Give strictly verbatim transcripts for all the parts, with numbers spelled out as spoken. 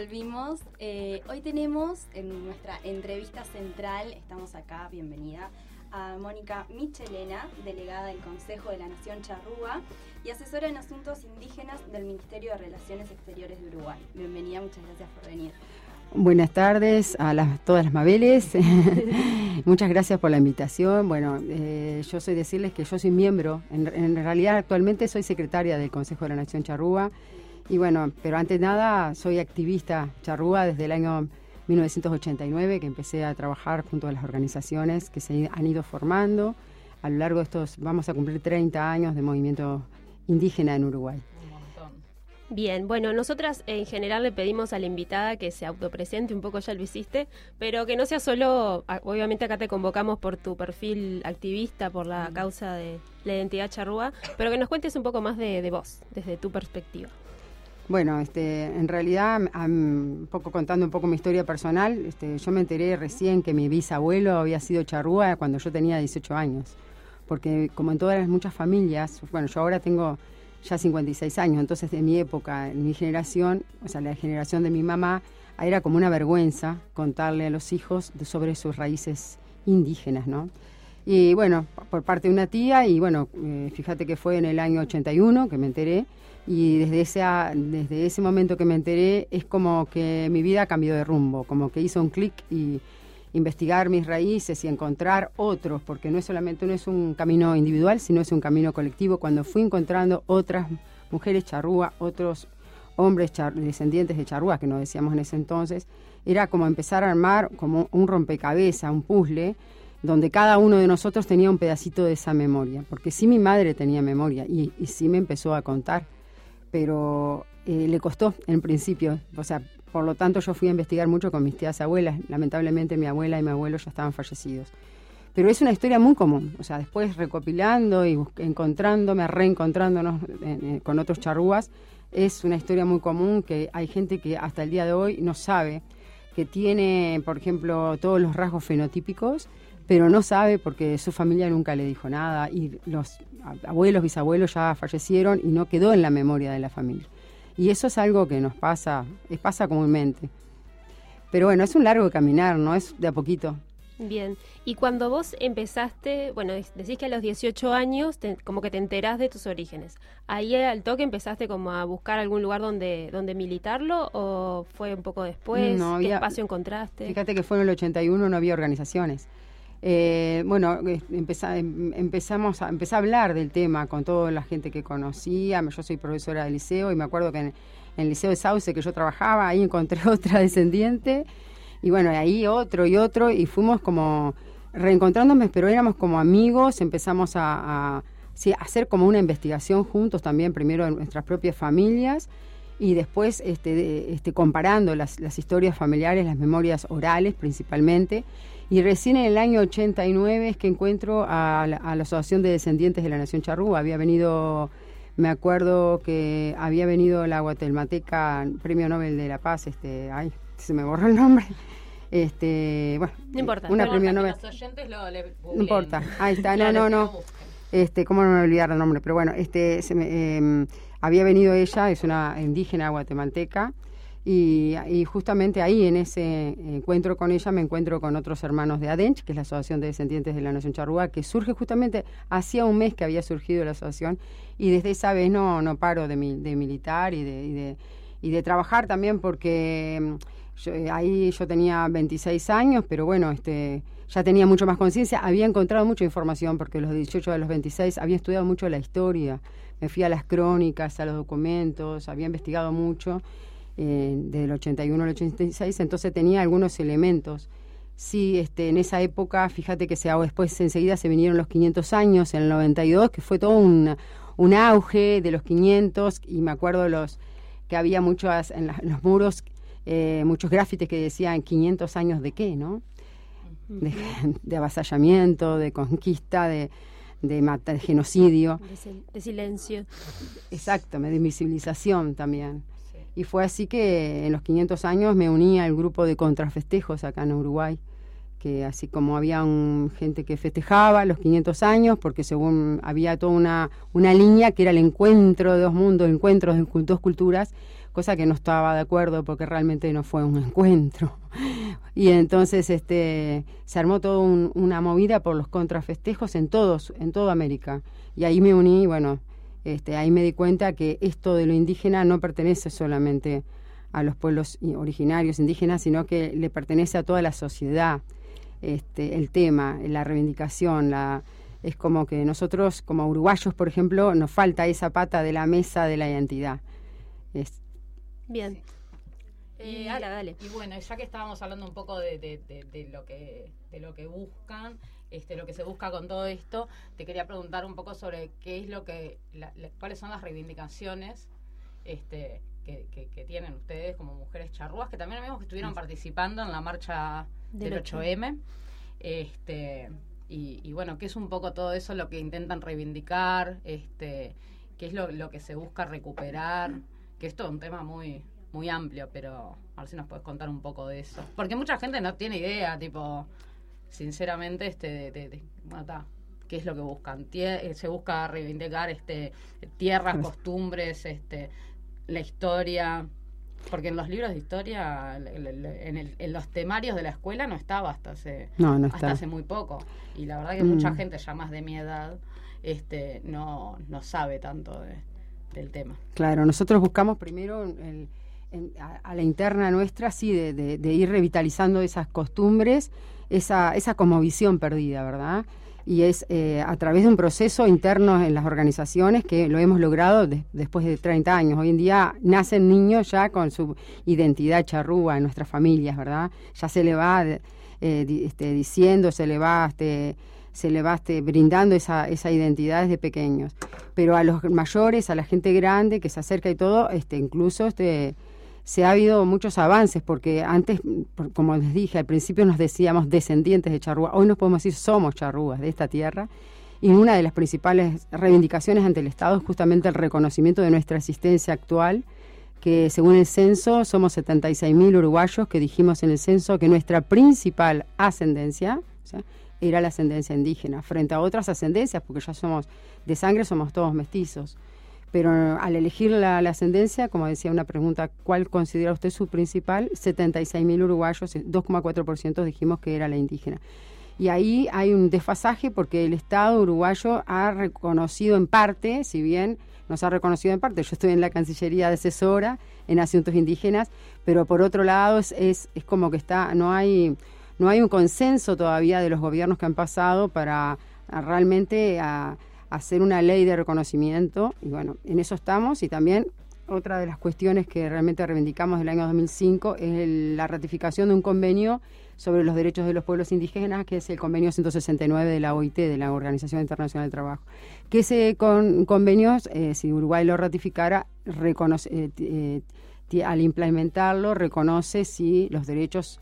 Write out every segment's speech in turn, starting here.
volvimos. Eh, hoy tenemos en nuestra entrevista central, estamos acá, bienvenida, a Mónica Michelena, delegada del Consejo de la Nación Charrúa y asesora en asuntos indígenas del Ministerio de Relaciones Exteriores de Uruguay. Bienvenida, muchas gracias por venir. Buenas tardes a las, todas las Mabeles. Muchas gracias por la invitación. Bueno, eh, yo soy decirles que yo soy miembro, en, en realidad actualmente soy secretaria del Consejo de la Nación Charrúa. Y bueno, pero antes de nada soy activista charrúa desde el año mil novecientos ochenta y nueve, que empecé a trabajar junto a las organizaciones que se han ido formando a lo largo de estos, vamos a cumplir treinta años de movimiento indígena en Uruguay. Bien, bueno, nosotras en general le pedimos a la invitada que se autopresente, un poco ya lo hiciste, pero que no sea solo, obviamente acá te convocamos por tu perfil activista, por la causa de la identidad charrúa, pero que nos cuentes un poco más de, de vos, desde tu perspectiva. Bueno, este, en realidad, um, un poco contando un poco mi historia personal, este, yo me enteré recién que mi bisabuelo había sido charrúa cuando yo tenía dieciocho años, porque como en todas las muchas familias, bueno, yo ahora tengo ya cincuenta y seis años, entonces de mi época, en mi generación, o sea, la generación de mi mamá, era como una vergüenza contarle a los hijos de, sobre sus raíces indígenas, ¿no? Y bueno, por parte de una tía, y bueno, eh, fíjate que fue en el año ochenta y uno que me enteré, y desde ese, desde ese momento que me enteré es como que mi vida cambió de rumbo, como que hizo un clic y investigar mis raíces y encontrar otros, porque no es solamente no es un camino individual, sino es un camino colectivo. Cuando fui encontrando otras mujeres charrúa, otros hombres char, descendientes de charrúa, que nos decíamos en ese entonces, era como empezar a armar como un rompecabezas, un puzzle, donde cada uno de nosotros tenía un pedacito de esa memoria, porque sí mi madre tenía memoria y, y sí me empezó a contar, pero eh, le costó en principio, o sea, por lo tanto yo fui a investigar mucho con mis tías abuelas, lamentablemente mi abuela y mi abuelo ya estaban fallecidos, pero es una historia muy común, o sea, después recopilando y encontrándome, reencontrándonos eh, eh, con otros charrúas, es una historia muy común que hay gente que hasta el día de hoy no sabe, que tiene, por ejemplo, todos los rasgos fenotípicos, pero no sabe porque su familia nunca le dijo nada y los abuelos, bisabuelos ya fallecieron y no quedó en la memoria de la familia. Y eso es algo que nos pasa, es, pasa comúnmente. Pero bueno, es un largo caminar, ¿no? Es de a poquito. Bien, y cuando vos empezaste, bueno, decís que a los dieciocho años te, como que te enterás de tus orígenes. ¿Ahí al toque empezaste como a buscar algún lugar donde, donde militarlo o fue un poco después? No ¿Qué había, espacio encontraste? Fíjate que fue en el ochenta y uno, no había organizaciones. Eh, bueno, empezá, empezamos a, empecé a hablar del tema con toda la gente que conocía. Yo soy profesora del liceo y me acuerdo que en, en el liceo de Sauce que yo trabajaba, ahí encontré otra descendiente y bueno, ahí otro y otro y fuimos como reencontrándome, pero éramos como amigos, empezamos a, a, sí, a hacer como una investigación juntos también, primero en nuestras propias familias y después este, este, comparando las, las historias familiares, las memorias orales principalmente. Y recién en el año ochenta y nueve es que encuentro a la, a la Asociación de Descendientes de la Nación Charrúa. Había venido, me acuerdo que había venido la guatemalteca, Premio Nobel de la Paz, este, ay, se me borró el nombre. Este, bueno, no importa, una no premio Nobel. Los oyentes lo le no importa, ahí está, no, no, no. Este, cómo no me voy a olvidar el nombre, pero bueno, este, se me, eh, había venido ella, es una indígena guatemalteca. Y, y justamente ahí, en ese encuentro con ella, me encuentro con otros hermanos de ADENCH, que es la Asociación de Descendientes de la Nación Charrúa, que surge justamente, hacía un mes que había surgido la asociación, y desde esa vez no, no paro de, mi, de militar y de, y, de, y de trabajar también, porque yo, ahí yo tenía veintiséis años, pero bueno, este ya tenía mucho más conciencia, había encontrado mucha información, porque los dieciocho a los veintiséis había estudiado mucho la historia, me fui a las crónicas, a los documentos, había investigado mucho, Eh, del ochenta y uno al ochenta y seis, entonces tenía algunos elementos. Sí, este, en esa época, fíjate que se, después enseguida se vinieron los quinientos años, en el noventa y dos, que fue todo un, un auge de los quinientos, y me acuerdo los que había muchos en, la, en los muros, eh, muchos grafitis que decían quinientos años de qué, ¿no? De, de avasallamiento, de conquista, de, de, mata, de genocidio. De, de silencio. Exacto, de invisibilización también. Y fue así que en los quinientos años me uní al grupo de contrafestejos acá en Uruguay, que así como había un, gente que festejaba los quinientos años, porque según había toda una, una línea que era el encuentro de dos mundos, el encuentro de dos culturas, cosa que no estaba de acuerdo porque realmente no fue un encuentro. Y entonces este se armó toda un, una movida por los contrafestejos en todos, en toda América. Y ahí me uní, bueno, este, ahí me di cuenta que esto de lo indígena no pertenece solamente a los pueblos originarios indígenas, sino que le pertenece a toda la sociedad. Este, el tema, la reivindicación, la, es como que nosotros como uruguayos, por ejemplo, nos falta esa pata de la mesa de la identidad. Es, Bien. Sí. Eh, y, Ala, dale. Y bueno, ya que estábamos hablando un poco de, de, de, de lo que de lo que buscan, este, lo que se busca con todo esto, te quería preguntar un poco sobre qué es lo que, la, la, cuáles son las reivindicaciones, este, que, que, que tienen ustedes como mujeres charrúas, que también vimos que estuvieron participando en la marcha del ocho eme, este, y, y bueno, qué es un poco todo eso lo que intentan reivindicar, este, qué es lo, lo que se busca recuperar, que esto es un tema muy muy amplio, pero a ver si nos puedes contar un poco de eso. Porque mucha gente no tiene idea, tipo, sinceramente, este, de, de, de bueno, ta, ¿qué es lo que buscan? Tie- se busca reivindicar este tierras, costumbres, este la historia, porque en los libros de historia, en, el, en los temarios de la escuela no estaba hasta hace, no, no hasta está. hace muy poco. Y la verdad que mm. mucha gente ya más de mi edad este no, no sabe tanto de, del tema. Claro, nosotros buscamos primero el... En, a, a la interna nuestra, sí, de, de, de ir revitalizando esas costumbres, esa, esa cosmovisión perdida, ¿verdad? Y es eh, a través de un proceso interno en las organizaciones que lo hemos logrado de, después de treinta años. Hoy en día nacen niños ya con su identidad charrúa en nuestras familias, ¿verdad? Ya se le va eh, este, diciendo, se le va... Este, se le va este, brindando esa, esa identidad desde pequeños. Pero a los mayores, a la gente grande que se acerca y todo, este, incluso este, se ha habido muchos avances, porque antes, por, como les dije, al principio nos decíamos descendientes de charrúa, hoy nos podemos decir somos charrúas de esta tierra, y una de las principales reivindicaciones ante el Estado es justamente el reconocimiento de nuestra existencia actual, que según el censo somos setenta y seis mil uruguayos, que dijimos en el censo que nuestra principal ascendencia, o sea, era la ascendencia indígena, frente a otras ascendencias, porque ya somos, de sangre somos todos mestizos. Pero al elegir la, la ascendencia, como decía una pregunta, ¿cuál considera usted su principal? setenta y seis mil uruguayos, dos coma cuatro por ciento dijimos que era la indígena. Y ahí hay un desfasaje porque el Estado uruguayo ha reconocido en parte, si bien nos ha reconocido en parte, yo estoy en la Cancillería de asesora en asuntos indígenas, pero por otro lado es, es, es como que está, no hay... No hay un consenso todavía de los gobiernos que han pasado para a realmente a, a hacer una ley de reconocimiento. Y bueno, en eso estamos. Y también otra de las cuestiones que realmente reivindicamos del año dos mil cinco es el, la ratificación de un convenio sobre los derechos de los pueblos indígenas, que es el convenio ciento sesenta y nueve de la O I T, de la Organización Internacional del Trabajo. Que ese con, convenio, eh, si Uruguay lo ratificara, reconoce, eh, eh, al implementarlo, reconoce si los derechos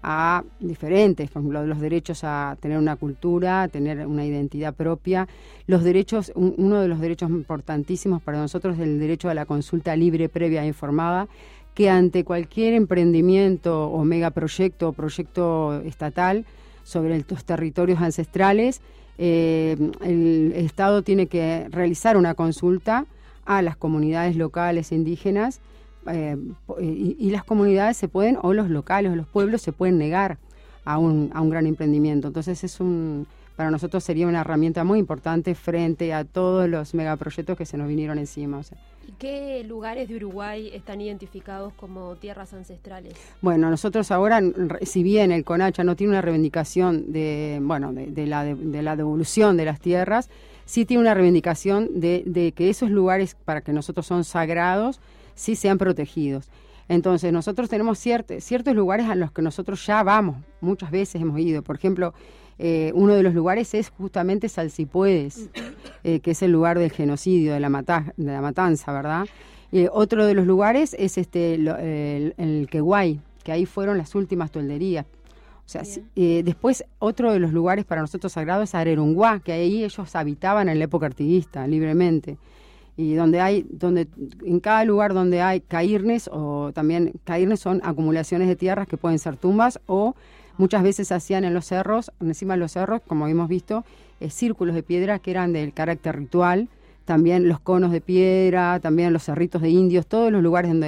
a diferentes, por ejemplo, los derechos a tener una cultura, a tener una identidad propia, los derechos, un, uno de los derechos importantísimos para nosotros es el derecho a la consulta libre, previa e informada, que ante cualquier emprendimiento o megaproyecto o proyecto estatal sobre los territorios ancestrales, eh, el Estado tiene que realizar una consulta a las comunidades locales indígenas. Eh, y, y las comunidades se pueden, o los locales o los pueblos se pueden negar a un, a un gran emprendimiento. Entonces es un, para nosotros sería una herramienta muy importante frente a todos los megaproyectos que se nos vinieron encima. O sea. ¿Y qué lugares de Uruguay están identificados como tierras ancestrales? Bueno, nosotros ahora, si bien el CONACHA no tiene una reivindicación de, bueno, de, de, la, de, de la devolución de las tierras, sí tiene una reivindicación de, de que esos lugares para que nosotros son sagrados, sí sean protegidos. Entonces, nosotros tenemos ciert- ciertos lugares a los que nosotros ya vamos, muchas veces hemos ido. Por ejemplo, eh, uno de los lugares es justamente Salsipuedes, eh, que es el lugar del genocidio, de la, mata- de la matanza, ¿verdad? Eh, otro de los lugares es este lo, el, el Queguay, que ahí fueron las últimas tolderías. O sea, eh, después, otro de los lugares para nosotros sagrados es Arerunguá, que ahí ellos habitaban en la época artiguista, libremente. Y donde hay, donde en cada lugar donde hay cairnes, o también cairnes son acumulaciones de tierras que pueden ser tumbas, o muchas veces se hacían en los cerros, encima de los cerros, como hemos visto, eh, círculos de piedra que eran del carácter ritual, también los conos de piedra, también los cerritos de indios, todos los lugares donde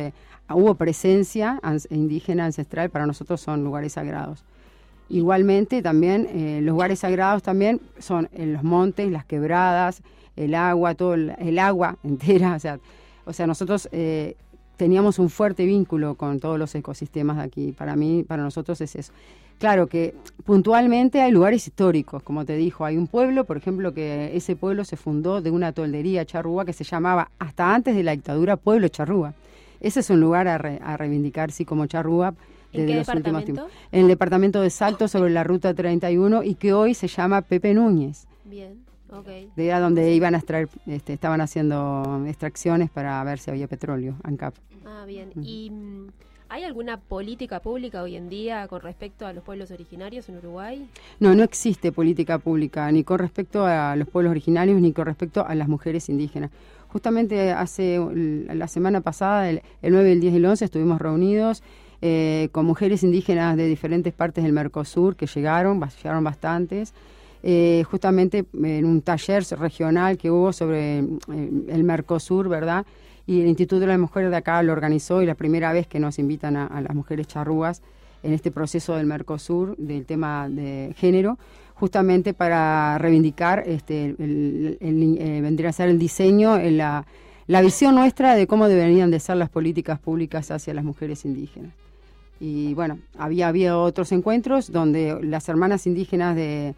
hubo presencia indígena ancestral, para nosotros son lugares sagrados. Igualmente también eh, los lugares sagrados también son en los montes, las quebradas, el agua, todo el, el agua entera, o sea, o sea nosotros eh, teníamos un fuerte vínculo con todos los ecosistemas de aquí. Para mí, para nosotros es eso. Claro que puntualmente hay lugares históricos, como te dijo, hay un pueblo, por ejemplo, que ese pueblo se fundó de una toldería charrúa que se llamaba, hasta antes de la dictadura, Pueblo Charrúa. Ese es un lugar a, re, a reivindicar, sí, como charrúa. ¿En qué departamento? En el departamento de Salto, sobre la ruta treinta y uno, y que hoy se llama Pepe Núñez. Bien, ok. De era donde iban a extraer, este, estaban haciendo extracciones para ver si había petróleo, ANCAP. Ah, bien. Uh-huh. ¿Y mm, hay alguna política pública hoy en día con respecto a los pueblos originarios en Uruguay? No, no existe política pública, ni con respecto a los pueblos originarios, ni con respecto a las mujeres indígenas. Justamente hace la semana pasada, el, el nueve, el diez y el once, estuvimos reunidos Eh, con mujeres indígenas de diferentes partes del Mercosur que llegaron, llegaron bastantes, eh, justamente en un taller regional que hubo sobre eh, el Mercosur, ¿verdad? Y el Instituto de las Mujeres de acá lo organizó, y la primera vez que nos invitan a, a las mujeres charrúas en este proceso del Mercosur, del tema de género, justamente para reivindicar, este, el, el, el, eh, vendría a ser el diseño, en la, la visión nuestra de cómo deberían de ser las políticas públicas hacia las mujeres indígenas. Y bueno, había había otros encuentros donde las hermanas indígenas de,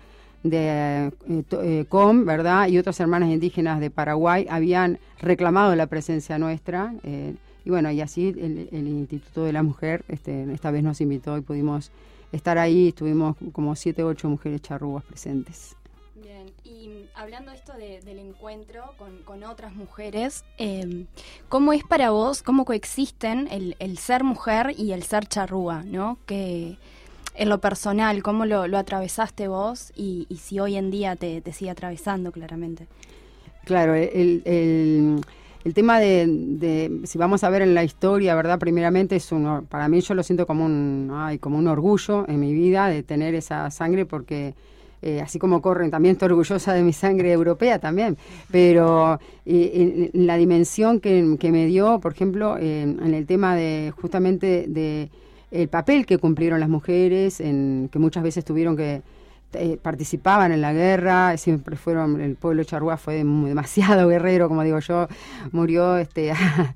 de eh, eh, Com, ¿verdad? Y otras hermanas indígenas de Paraguay habían reclamado la presencia nuestra. Eh, y bueno, y así el, el Instituto de la Mujer este, esta vez nos invitó y pudimos estar ahí. Estuvimos como siete o ocho mujeres charrúas presentes. Bien, y hablando esto de, del encuentro con, con otras mujeres, eh, ¿cómo es para vos, cómo coexisten el, el ser mujer y el ser charrúa, ¿no? Que en lo personal, ¿cómo lo, lo atravesaste vos y, y si hoy en día te, te sigue atravesando claramente? Claro, el, el, el tema de, de, si vamos a ver en la historia, ¿verdad? Primeramente, es un, para mí yo lo siento como un, ay, como un orgullo en mi vida de tener esa sangre, porque Eh, así como corren, también estoy orgullosa de mi sangre europea también, pero eh, en la dimensión que, que me dio, por ejemplo, eh, en el tema de justamente de el papel que cumplieron las mujeres, en que muchas veces tuvieron que eh, participaban en la guerra, siempre fueron, el pueblo charrúa fue demasiado guerrero, como digo yo, murió este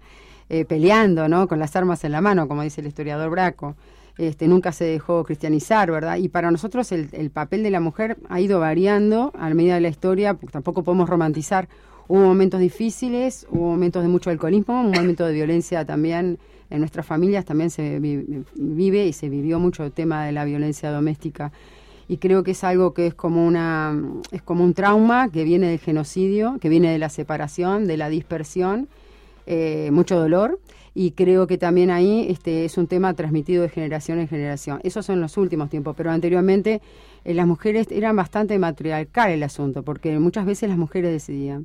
eh, peleando, ¿no? Con las armas en la mano, como dice el historiador Braco. Este, nunca se dejó cristianizar, ¿verdad? Y para nosotros el, el papel de la mujer ha ido variando a medida de la historia, porque tampoco podemos romantizar. Hubo momentos difíciles, hubo momentos de mucho alcoholismo, un momento de violencia también en nuestras familias, también se vi, vive y se vivió mucho el tema de la violencia doméstica. Y creo que es algo que es como, una, es como un trauma que viene del genocidio, que viene de la separación, de la dispersión, eh, mucho dolor. Y creo que también ahí este es un tema transmitido de generación en generación. Esos son los últimos tiempos, pero anteriormente eh, las mujeres eran bastante matriarcal el asunto, porque muchas veces las mujeres decidían,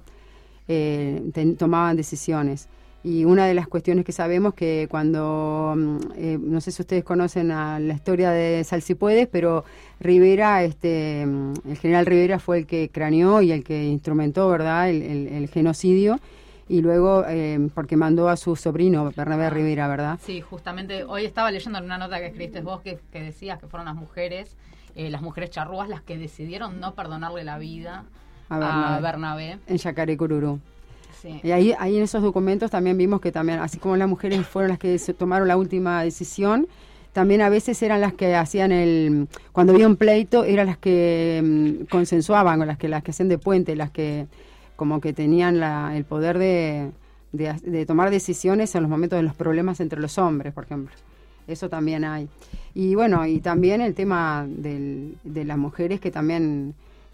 eh, ten, tomaban decisiones. Y una de las cuestiones que sabemos que cuando, eh, no sé si ustedes conocen a la historia de Salsipuedes, pero Rivera, este, el general Rivera fue el que craneó y el que instrumentó, ¿verdad?, el, el, el genocidio. Y luego, eh, porque mandó a su sobrino, Bernabé ah, Rivera, ¿verdad? Sí, justamente hoy estaba leyendo en una nota que escribiste vos que, que decías que fueron las mujeres, eh, las mujeres charrúas las que decidieron no perdonarle la vida a Bernabé, a Bernabé. En Yacarecururú. Sí. Y ahí, ahí en esos documentos también vimos que también, así como las mujeres fueron las que se tomaron la última decisión, también a veces eran las que hacían el, cuando había un pleito, eran las que um, consensuaban, o las que las que hacían de puente, las que como que tenían la, el poder de, de, de tomar decisiones en los momentos de los problemas entre los hombres, por ejemplo. Eso también hay. Y bueno, y también el tema del, de las mujeres que también,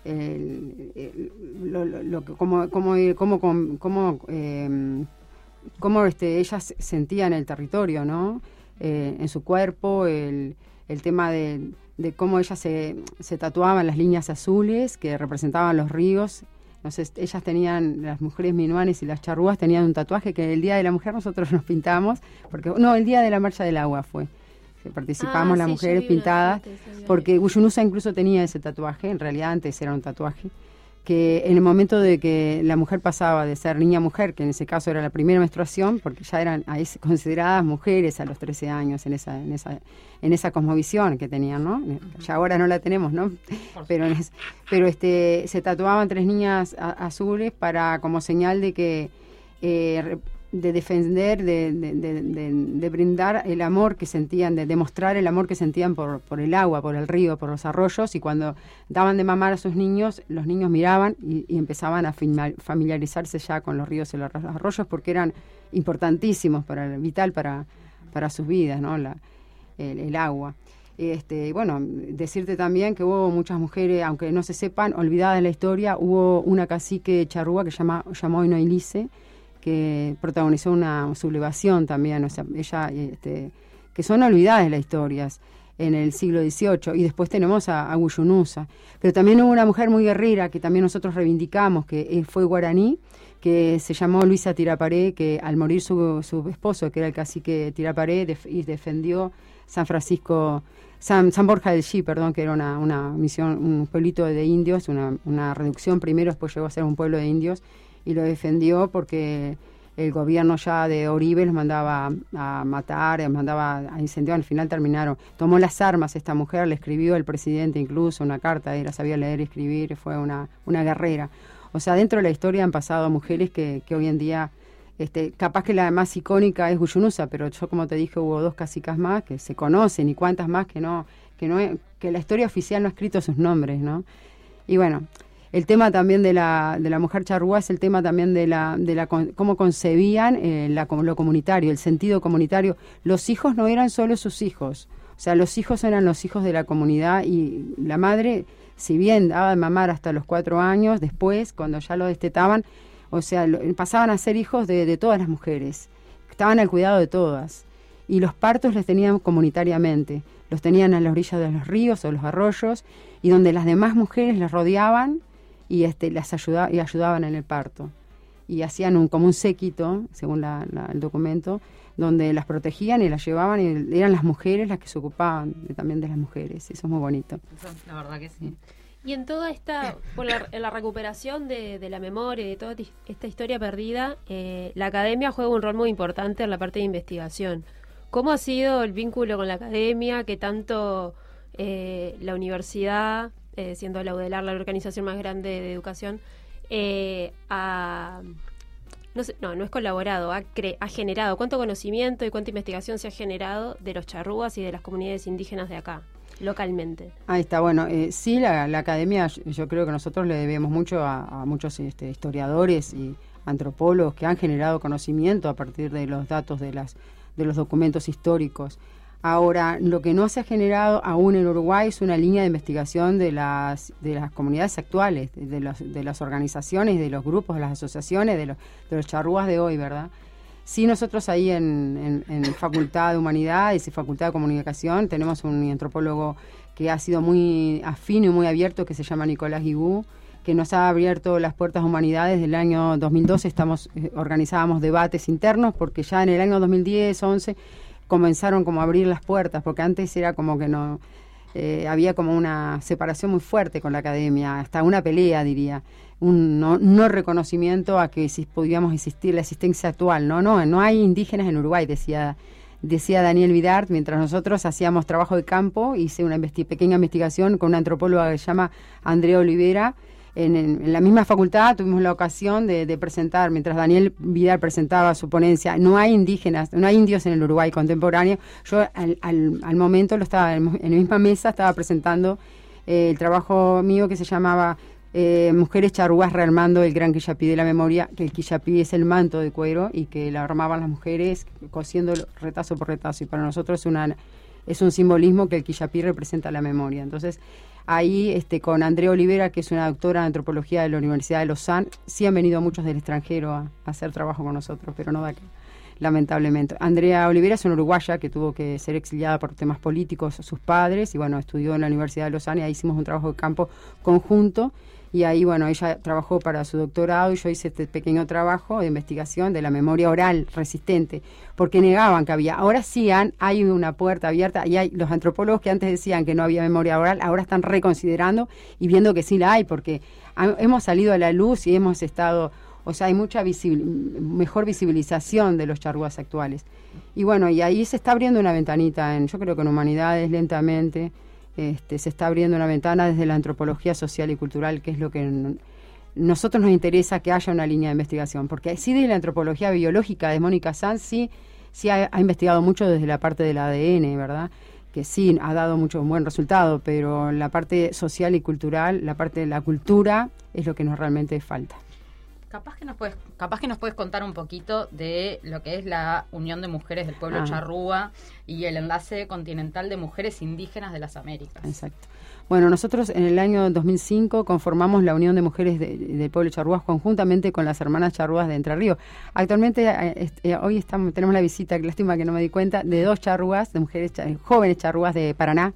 el, el, lo, lo, lo, como, como, como, como, como, eh, como este, ellas sentían el territorio, ¿no? Eh, en su cuerpo, el, el tema de, de cómo ellas se, se tatuaban las líneas azules que representaban los ríos. Entonces, ellas tenían, las mujeres minuanes y las charrúas tenían un tatuaje que el Día de la Mujer nosotros nos pintamos, porque no, el Día de la Marcha del Agua fue, que participamos ah, las sí, mujeres pintadas, porque Uyunusa incluso tenía ese tatuaje, en realidad antes era un tatuaje, que en el momento de que la mujer pasaba de ser niña a mujer, que en ese caso era la primera menstruación, porque ya eran ahí consideradas mujeres a los trece años en esa en esa en esa cosmovisión que tenían, ¿no? Ya ahora no la tenemos, ¿no? Pero es, pero este se tatuaban tres niñas a, azules para como señal de que eh, de defender, de, de, de, de, de brindar el amor que sentían, de demostrar el amor que sentían por, por el agua, por el río, por los arroyos, y cuando daban de mamar a sus niños, los niños miraban y, y empezaban a familiarizarse ya con los ríos y los arroyos porque eran importantísimos, para vital para, para sus vidas, ¿no? La, el, el agua. Este, bueno, decirte también que hubo muchas mujeres, aunque no se sepan, olvidadas de la historia, hubo una cacique charrúa que se llama, llamó Inoilice, que protagonizó una sublevación también, o sea, ella, este, que son olvidadas de las historias en el siglo dieciocho, y después tenemos a, a Guyunusa. Pero también hubo una mujer muy guerrera que también nosotros reivindicamos, que fue guaraní, que se llamó Luisa Tiraparé, que al morir su, su esposo, que era el cacique Tiraparé, def, y defendió San Francisco, San, San Borja del Xí, perdón, que era una, una misión, un pueblito de indios, una, una reducción primero, después llegó a ser un pueblo de indios, y lo defendió porque el gobierno ya de Oribe los mandaba a matar, los mandaba a incendiar, al final terminaron. Tomó las armas esta mujer, le escribió el presidente incluso una carta, ella sabía leer y escribir, fue una, una guerrera. O sea, dentro de la historia han pasado mujeres que, que hoy en día, este, capaz que la más icónica es Guyunusa, pero yo como te dije hubo dos cacicas más que se conocen y cuántas más que no, que no, que la historia oficial no ha escrito sus nombres, ¿no? Y bueno, el tema también de la, de la mujer charrúa es el tema también de la, de la cómo concebían eh, la, lo comunitario, el sentido comunitario. Los hijos no eran solo sus hijos, o sea, los hijos eran los hijos de la comunidad, y la madre, si bien daba de mamar hasta los cuatro años, después, cuando ya lo destetaban, o sea, lo, pasaban a ser hijos de, de todas las mujeres, estaban al cuidado de todas, y los partos les tenían comunitariamente, los tenían a la orilla de los ríos o los arroyos, y donde las demás mujeres les rodeaban y este las ayuda, y ayudaban en el parto, y hacían un como un séquito, según la, la, el documento, donde las protegían y las llevaban, y eran las mujeres las que se ocupaban de, también de las mujeres. Eso es muy bonito. Eso, la verdad que sí. Y en toda esta, por la, en la recuperación de, de la memoria y de toda esta historia perdida, eh, la academia juega un rol muy importante en la parte de investigación. ¿Cómo ha sido el vínculo con la academia? ¿Qué tanto eh, la universidad, Eh, siendo la UDELAR la organización más grande de educación, eh, ha, no, sé, no, no es colaborado, ha, cre, ha generado, cuánto conocimiento y cuánta investigación se ha generado de los charrúas y de las comunidades indígenas de acá, localmente? Ahí está, bueno, eh, sí, la, la academia, yo creo que nosotros le debemos mucho a, a muchos este, historiadores y antropólogos que han generado conocimiento a partir de los datos de, las, de los documentos históricos. Ahora, lo que no se ha generado aún en Uruguay es una línea de investigación de las de las comunidades actuales, de, los, de las organizaciones, de los grupos, de las asociaciones, de los, de los charrúas de hoy, ¿verdad? Sí, nosotros ahí en, en, en Facultad de Humanidades y Facultad de Comunicación tenemos un antropólogo que ha sido muy afín y muy abierto, que se llama Nicolás Guigú, que nos ha abierto las puertas de Humanidades. Desde el año dos mil doce estamos eh, organizábamos debates internos, porque ya en el año dos mil diez, once comenzaron como a abrir las puertas, porque antes era como que no eh, había como una separación muy fuerte con la academia, hasta una pelea, diría, un no, no reconocimiento a que si podíamos existir la existencia actual. No, no, no hay indígenas en Uruguay, decía decía Daniel Vidart, mientras nosotros hacíamos trabajo de campo. Hice una investi- pequeña investigación con una antropóloga que se llama Andrea Olivera. En, en, en la misma facultad tuvimos la ocasión de, de presentar, mientras Daniel Vidal presentaba su ponencia, no hay indígenas, no hay indios en el Uruguay contemporáneo. Yo al, al, al momento lo estaba en, en la misma mesa, estaba presentando eh, el trabajo mío que se llamaba eh, Mujeres charrúas rearmando el gran quillapí de la memoria, que el quillapí es el manto de cuero y que la armaban las mujeres cosiendo retazo por retazo, y para nosotros es, una, es un simbolismo que el quillapí representa la memoria. Entonces, ahí este, con Andrea Olivera, que es una doctora en antropología de la Universidad de Lausanne, sí han venido muchos del extranjero a, a hacer trabajo con nosotros, pero no de acá, lamentablemente. Andrea Olivera es una uruguaya que tuvo que ser exiliada por temas políticos sus padres, y bueno, estudió en la Universidad de Lausanne, y ahí hicimos un trabajo de campo conjunto, y ahí, bueno, ella trabajó para su doctorado y yo hice este pequeño trabajo de investigación de la memoria oral resistente, porque negaban que había. Ahora sí han, hay una puerta abierta y hay los antropólogos que antes decían que no había memoria oral, ahora están reconsiderando y viendo que sí la hay, porque ha, hemos salido a la luz y hemos estado, o sea, hay mucha visibil, mejor visibilización de los charrúas actuales. Y bueno, y ahí se está abriendo una ventanita, en, yo creo que en humanidades lentamente, Este, se está abriendo una ventana desde la antropología social y cultural, que es lo que n- nosotros nos interesa que haya una línea de investigación, porque sí, desde la antropología biológica de Mónica Sanz sí, sí ha, ha investigado mucho desde la parte del A D N, ¿verdad? Que sí ha dado mucho buen resultado, pero la parte social y cultural, la parte de la cultura es lo que nos realmente falta. Capaz que nos puedes, capaz que nos puedes contar un poquito de lo que es la Unión de Mujeres del Pueblo Ah. Charrúa y el Enlace Continental de Mujeres Indígenas de las Américas. Exacto. Bueno, nosotros en el año dos mil cinco conformamos la Unión de Mujeres de, del Pueblo Charrúas conjuntamente con las hermanas charrúas de Entre Ríos. Actualmente, eh, eh, hoy estamos, tenemos la visita, que lástima que no me di cuenta, de dos charrúas, de mujeres char- jóvenes charrúas de Paraná,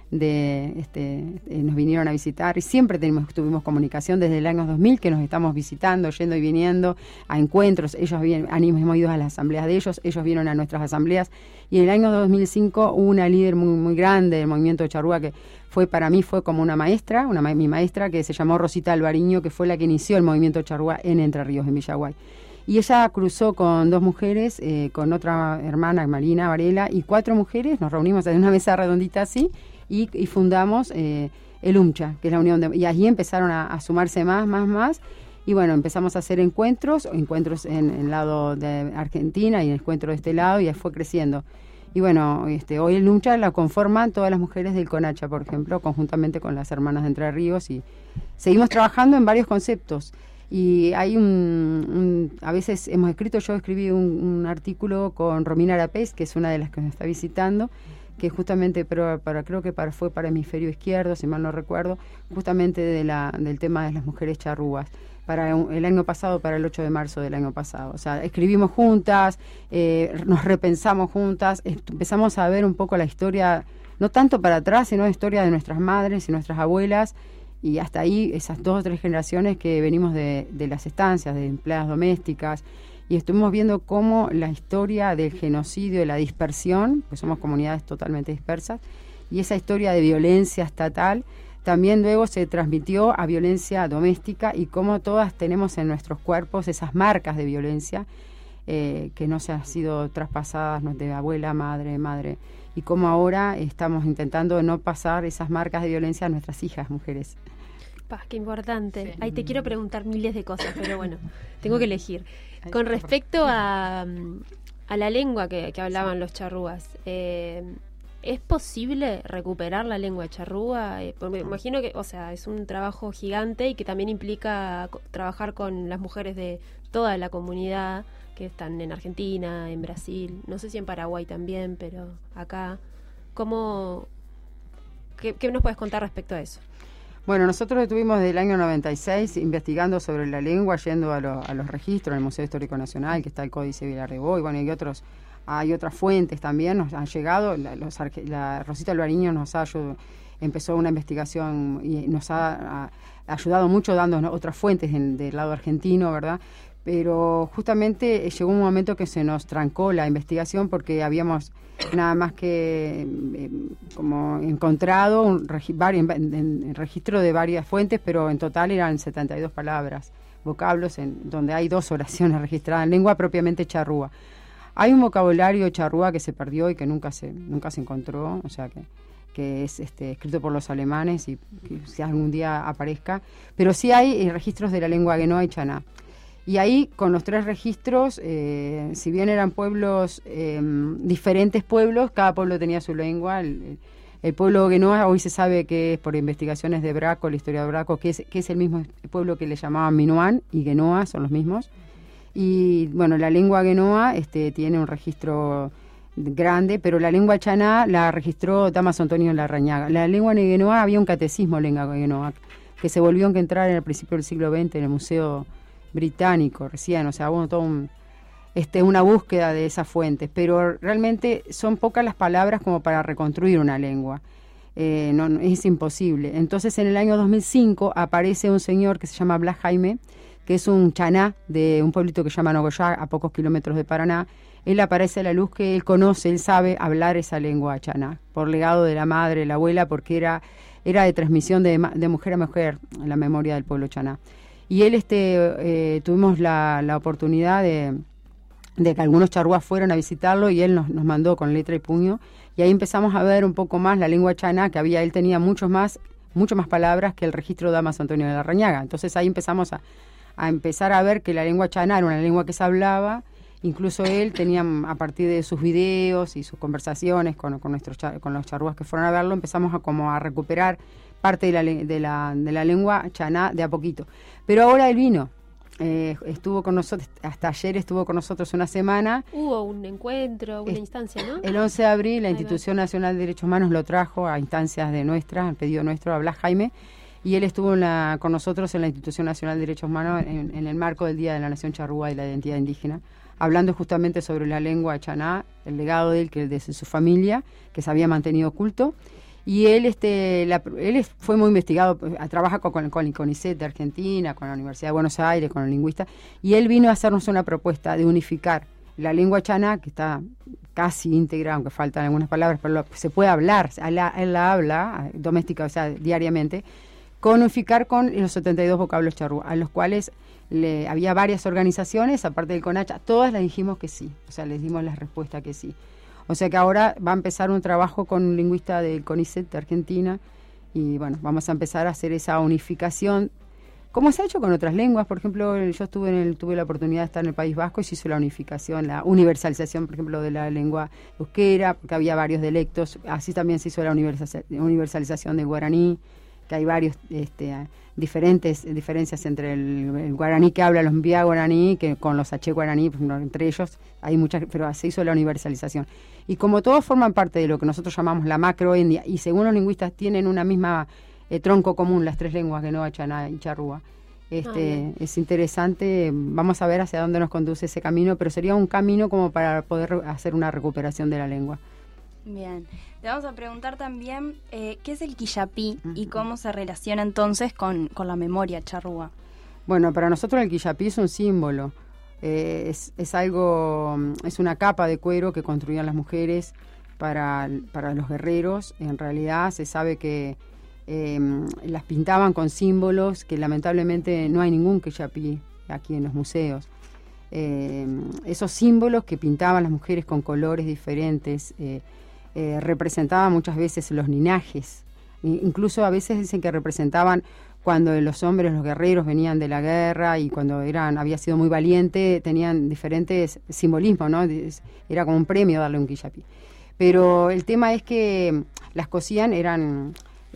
de este eh, nos vinieron a visitar y siempre tenemos, tuvimos comunicación desde el año dos mil que nos estamos visitando, yendo y viniendo a encuentros. Ellos vienen, hemos ido a las asambleas de ellos, ellos vinieron a nuestras asambleas y en el año dos mil cinco hubo una líder muy muy grande del movimiento charrúa que fue para mí fue como una maestra, una ma- mi maestra que se llamó Rosita Alvariño, que fue la que inició el movimiento charrúa en Entre Ríos, en Villaguay. Y ella cruzó con dos mujeres, eh, con otra hermana, Marina Varela, y cuatro mujeres, nos reunimos en una mesa redondita así, y, y fundamos eh, el UMCHA, que es la Unión de... Y allí empezaron a, a sumarse más, más, más, y bueno, empezamos a hacer encuentros, encuentros en el lado de Argentina y encuentros de este lado, y fue creciendo. Y bueno, este, hoy el UMCHA la conforman todas las mujeres del CONACHA, por ejemplo, conjuntamente con las hermanas de Entre Ríos, y seguimos trabajando en varios conceptos. Y hay un, un a veces hemos escrito, yo escribí un, un artículo con Romina Arapés, que es una de las que nos está visitando, que justamente, pero para, creo que para, fue para hemisferio izquierdo, si mal no recuerdo, justamente de la, del tema de las mujeres charrúas, para un, el año pasado, para el ocho de marzo del año pasado. O sea, escribimos juntas, eh, nos repensamos juntas, empezamos a ver un poco la historia, no tanto para atrás, sino la historia de nuestras madres y nuestras abuelas, y hasta ahí esas dos o tres generaciones que venimos de, de las estancias, de empleadas domésticas, y estuvimos viendo cómo la historia del genocidio, de la dispersión, pues somos comunidades totalmente dispersas, y esa historia de violencia estatal también luego se transmitió a violencia doméstica y cómo todas tenemos en nuestros cuerpos esas marcas de violencia eh, que no se han sido traspasadas de abuela, madre, madre, y cómo ahora estamos intentando no pasar esas marcas de violencia a nuestras hijas, mujeres. Pa, qué importante. Sí. Ay, te quiero preguntar miles de cosas, pero bueno, tengo que elegir. Con respecto a, a la lengua que, que hablaban los charrúas, eh, ¿es posible recuperar la lengua charrúa? Eh, porque me imagino que, o sea, es un trabajo gigante y que también implica co- trabajar con las mujeres de toda la comunidad que están en Argentina, en Brasil, no sé si en Paraguay también, pero acá. ¿Cómo, qué, qué nos puedes contar respecto a eso? Bueno, nosotros estuvimos desde el año noventa y seis investigando sobre la lengua, yendo a, lo, a los registros del Museo Histórico Nacional, que está el Códice Villarrebó, y bueno, y otros, hay otras fuentes también, nos han llegado, la, los, la Rosita Alvariño nos ha ayudado, empezó una investigación y nos ha, ha ayudado mucho dándonos otras fuentes en, del lado argentino, ¿verdad? Pero justamente eh, llegó un momento que se nos trancó la investigación porque habíamos nada más que eh, como encontrado un regi varios, en, en, en registro de varias fuentes, pero en total eran setenta y dos palabras, vocablos, en donde hay dos oraciones registradas en lengua propiamente charrúa. Hay un vocabulario charrúa que se perdió y que nunca se nunca se encontró, o sea que que es este, escrito por los alemanes y que si algún día aparezca, pero sí hay eh, registros de la lengua guenoa y chaná. Y ahí, con los tres registros, eh, si bien eran pueblos, eh, diferentes pueblos, cada pueblo tenía su lengua. El, el pueblo guenoa hoy se sabe que es por investigaciones de Braco, la historia de Braco, que es, que es el mismo pueblo que le llamaban Minuán y Guenoa, son los mismos. Y bueno, la lengua guenoa este, tiene un registro grande, pero la lengua chaná la registró Damas Antonio Larrañaga. La lengua guenoa, había un catecismo lengua guenoa, que se volvió a entrar en el principio del siglo veinte en el Museo Británico recién, o sea, hubo todo un, este, una búsqueda de esas fuentes, pero realmente son pocas las palabras como para reconstruir una lengua. eh, no, no, es imposible. Entonces en el año dos mil cinco aparece un señor que se llama Blas Jaime, que es un chaná de un pueblito que se llama Nogoyá, a pocos kilómetros de Paraná. Él aparece a la luz que él conoce, él sabe hablar esa lengua chaná, por legado de la madre, la abuela, porque era, era de transmisión de, de mujer a mujer, en la memoria del pueblo chaná. Y él, este, eh, tuvimos la, la oportunidad de, de que algunos charrúas fueron a visitarlo y él nos, nos mandó con letra y puño, y ahí empezamos a ver un poco más la lengua chaná, que había, él tenía muchos más, mucho más palabras que el registro de Damas Antonio de Larrañaga. Entonces ahí empezamos a, a empezar a ver que la lengua chaná era una lengua que se hablaba. Incluso él tenía, a partir de sus videos y sus conversaciones con, con, nuestros, con los charrúas que fueron a verlo, empezamos a, como a recuperar parte de la, de, la, de la lengua chaná de a poquito. Pero ahora él vino, eh, estuvo con nosotros, hasta ayer estuvo con nosotros una semana. Hubo un encuentro, una es, instancia, ¿no? El once de abril la Institución Nacional de Derechos Humanos lo trajo a instancias de nuestra, al pedido nuestro, a Blas Jaime, y él estuvo en la, con nosotros en la Institución Nacional de Derechos Humanos en, en el marco del Día de la Nación Charrúa y la Identidad Indígena, hablando justamente sobre la lengua chaná, el legado de él, que desde su familia, que se había mantenido oculto. Y él este la, él fue muy investigado, trabaja con, con, con el CONICET de Argentina, con la Universidad de Buenos Aires, con el lingüista, y él vino a hacernos una propuesta de unificar la lengua chaná, que está casi íntegra, aunque faltan algunas palabras, pero lo, se puede hablar, él la, él la habla doméstica, o sea, diariamente, con unificar con los setenta y dos vocablos charrúa, a los cuales le, había varias organizaciones, aparte del CONACHA, todas les dijimos que sí, o sea, les dimos la respuesta que sí. O sea que ahora va a empezar un trabajo con un lingüista del CONICET de Argentina y bueno, vamos a empezar a hacer esa unificación, como se ha hecho con otras lenguas. Por ejemplo, yo estuve en el, tuve la oportunidad de estar en el País Vasco y se hizo la unificación, la universalización, por ejemplo, de la lengua euskera, porque había varios dialectos. Así también se hizo la universalización del guaraní, que hay varios este, diferentes diferencias entre el, el guaraní que habla los mbia guaraní que con los h guaraní, entre ellos hay muchas, pero se hizo la universalización. Y como todos forman parte de lo que nosotros llamamos la macroetnia, y según los lingüistas tienen una misma eh, tronco común, las tres lenguas, Quenoa, chaná y charrúa, este, ah, es interesante. Vamos a ver hacia dónde nos conduce ese camino, pero sería un camino como para poder hacer una recuperación de la lengua. Bien, te vamos a preguntar también eh, qué es el quillapí uh-huh. y cómo se relaciona entonces con, con la memoria charrúa. Bueno, para nosotros el quillapí es un símbolo, eh, es, es algo, es una capa de cuero que construían las mujeres para, para los guerreros. En realidad se sabe que eh, las pintaban con símbolos que lamentablemente no hay ningún quillapí aquí en los museos. Eh, esos símbolos que pintaban las mujeres con colores diferentes, eh, Eh, representaba muchas veces los linajes, incluso a veces dicen que representaban cuando los hombres, los guerreros venían de la guerra y cuando eran había sido muy valiente, tenían diferentes simbolismos, ¿no? Era como un premio darle un quillapí. Pero el tema es que las cosían, eran,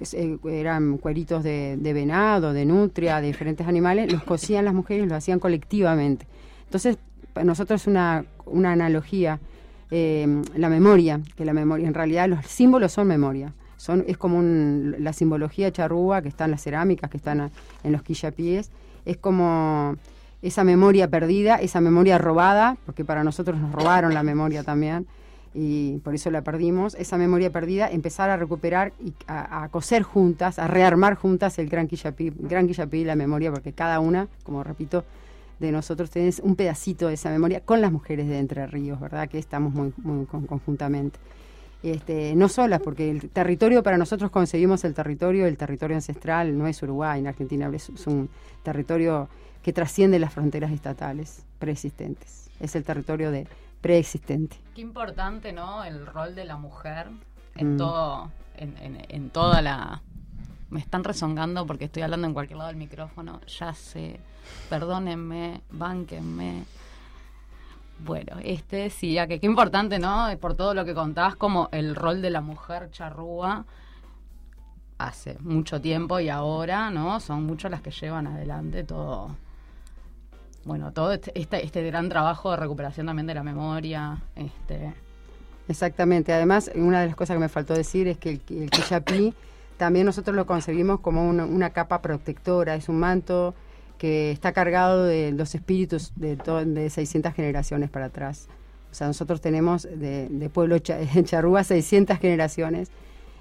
eran cueritos de, de venado, de nutria, de diferentes animales, los cosían las mujeres y los hacían colectivamente. Entonces, para nosotros es una, una analogía. Eh, la memoria, que la memoria, en realidad los símbolos son memoria, son, es como un, la simbología charrúa que está en las cerámicas, que están a, en los quillapíes, es como esa memoria perdida, esa memoria robada, porque para nosotros nos robaron la memoria también, y por eso la perdimos, esa memoria perdida, empezar a recuperar y a, a coser juntas, a rearmar juntas el gran quillapí, gran quillapí y la memoria, porque cada una, como repito, de nosotros tenés un pedacito de esa memoria con las mujeres de Entre Ríos, ¿verdad? Que estamos muy, muy con, conjuntamente. Este, no solas, porque el territorio, para nosotros concebimos el territorio, el territorio ancestral, no es Uruguay, en Argentina es, es un territorio que trasciende las fronteras estatales preexistentes. Es el territorio de preexistente. Qué importante, ¿no? El rol de la mujer en mm. todo, en, en, en toda la... Me están rezongando porque estoy hablando en cualquier lado del micrófono, ya sé. Perdónenme, bánquenme. Bueno, este sí, ya que qué importante, ¿no? Por todo lo que contás, como el rol de la mujer charrúa hace mucho tiempo y ahora, ¿no? Son muchas las que llevan adelante todo, bueno, todo este, este, este gran trabajo de recuperación también de la memoria. Este. Exactamente. Además, una de las cosas que me faltó decir es que el, el quillapí también nosotros lo concebimos como una, una capa protectora, es un manto que está cargado de los espíritus de, to, de seiscientas generaciones para atrás. O sea, nosotros tenemos de, de pueblo cha, charrúa seiscientas generaciones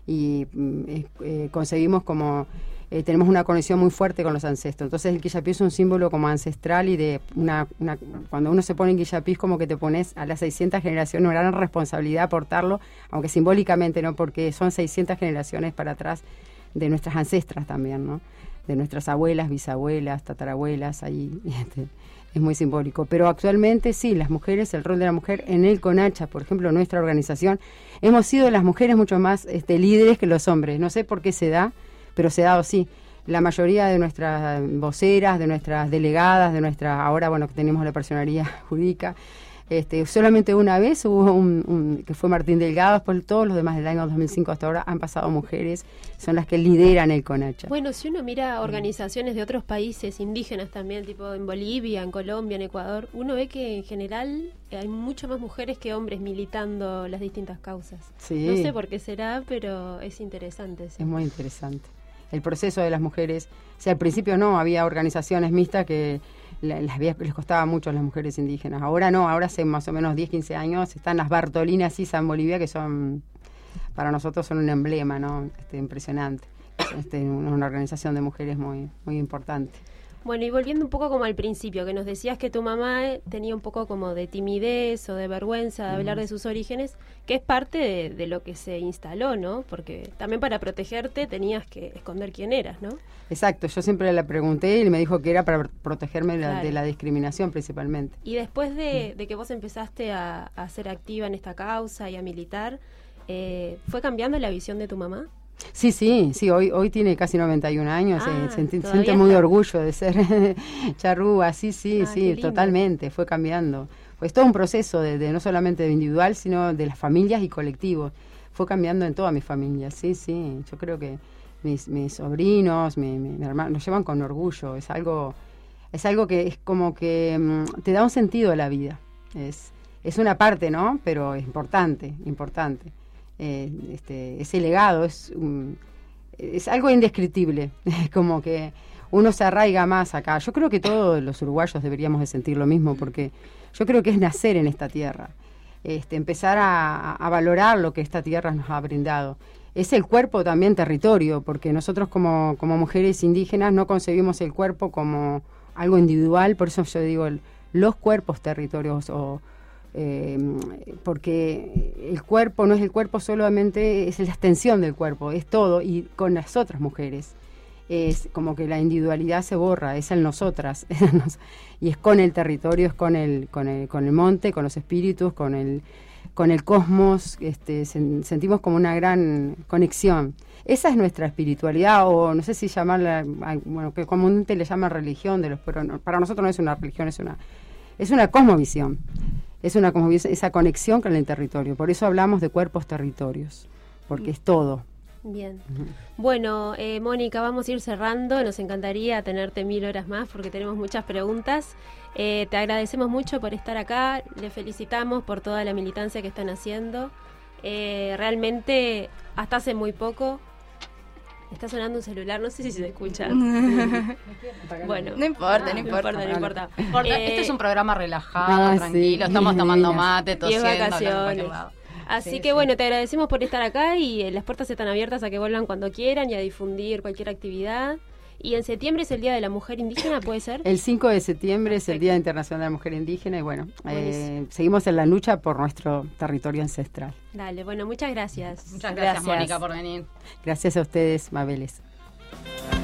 y eh, eh, concebimos como... Eh, tenemos una conexión muy fuerte con los ancestros. Entonces el quillapí es un símbolo como ancestral y de una, una cuando uno se pone en quillapí es como que te pones a las seiscientas generaciones, una gran responsabilidad portarlo, aunque simbólicamente, ¿no? Porque son seiscientas generaciones para atrás de nuestras ancestras también, ¿no? De nuestras abuelas, bisabuelas, tatarabuelas, ahí este, es muy simbólico. Pero actualmente sí, las mujeres, el rol de la mujer en el CONACHA, por ejemplo, nuestra organización, hemos sido las mujeres mucho más este, líderes que los hombres. No sé por qué se da, pero se ha dado así. La mayoría de nuestras voceras, de nuestras delegadas, de nuestra, ahora bueno que tenemos la personería jurídica, este, solamente una vez hubo un, un que fue Martín Delgado, después todos los demás del año dos mil cinco hasta ahora han pasado mujeres, son las que lideran el CONACHA. Bueno, si uno mira organizaciones de otros países indígenas también, tipo en Bolivia, en Colombia, en Ecuador, uno ve que en general hay mucho más mujeres que hombres militando las distintas causas. Sí. No sé por qué será, pero es interesante. Sí. Es muy interesante. El proceso de las mujeres, o sea, al principio no, había organizaciones mixtas que les, les costaba mucho a las mujeres indígenas. Ahora no, ahora hace más o menos diez, quince años están las Bartolinas Sisa en Bolivia, que son, para nosotros son un emblema, ¿no? Este, impresionante. Este, una, una organización de mujeres muy, muy importante. Bueno, y volviendo un poco como al principio, que nos decías que tu mamá tenía un poco como de timidez o de vergüenza de hablar de sus orígenes, que es parte de, de lo que se instaló, ¿no? Porque también para protegerte tenías que esconder quién eras, ¿no? Exacto, yo siempre le pregunté y me dijo que era para protegerme de, Claro. la, de la discriminación principalmente. Y después de, de que vos empezaste a, a ser activa en esta causa y a militar, eh, ¿fue cambiando la visión de tu mamá? Sí, sí, sí, hoy hoy tiene casi noventa y un años, Ah, eh, senti- todavía siente muy está. orgullo de ser charrúa, sí, sí, Ah, qué sí, lindo. totalmente, fue cambiando. Pues todo un proceso de, de no solamente de individual, sino de las familias y colectivos. Fue cambiando en toda mi familia, sí, sí, yo creo que mis, mis sobrinos, mi, mi, mi hermano, nos llevan con orgullo, es algo, es algo que es como que mm, te da un sentido a la vida, es, es una parte, ¿no? Pero es importante, importante. Eh, este, ese legado es, um, es algo indescriptible, como que uno se arraiga más acá. Yo creo que todos los uruguayos deberíamos de sentir lo mismo, porque yo creo que es nacer en esta tierra, este, empezar a, a valorar lo que esta tierra nos ha brindado. Es el cuerpo también territorio, porque nosotros como, como mujeres indígenas no concebimos el cuerpo como algo individual, por eso yo digo el, los cuerpos territorios o Eh, porque el cuerpo no es el cuerpo solamente, es la extensión del cuerpo, es todo, y con las otras mujeres es como que la individualidad se borra, es el nosotras y es con el territorio, es con el con el con el monte, con los espíritus, con el con el cosmos, este, sen, sentimos como una gran conexión. Esa es nuestra espiritualidad, o no sé si llamarla, bueno, que comúnmente le llaman religión de los, pero no, para nosotros no es una religión, es una es una cosmovisión. Es una como esa conexión con el territorio. Por eso hablamos de cuerpos territorios, porque es todo. Bien. Uh-huh. Bueno, eh, Mónica, vamos a ir cerrando. Nos encantaría tenerte mil horas más porque tenemos muchas preguntas. Eh, te agradecemos mucho por estar acá. Le felicitamos por toda la militancia que están haciendo. Eh, realmente, hasta hace muy poco... Está sonando un celular, no sé si se escucha. Bueno, no importa, ah, no importa. no importa. No importa, Eh, este es un programa relajado, ah, tranquilo, sí. estamos tomando Divinas. mate, Y es tosiendo, hablando en vacaciones. cualquier lado. Así Sí, que sí. bueno, te agradecemos por estar acá y eh, las puertas están abiertas a que vuelvan cuando quieran y a difundir cualquier actividad. Y en septiembre es el Día de la Mujer Indígena, ¿puede ser? El cinco de septiembre es el Perfecto. Día Internacional de la Mujer Indígena y bueno, eh, Buenísimo. seguimos en la lucha por nuestro territorio ancestral. Dale, bueno, muchas gracias. Muchas gracias, Mónica, por venir. Gracias a ustedes, Mabeles.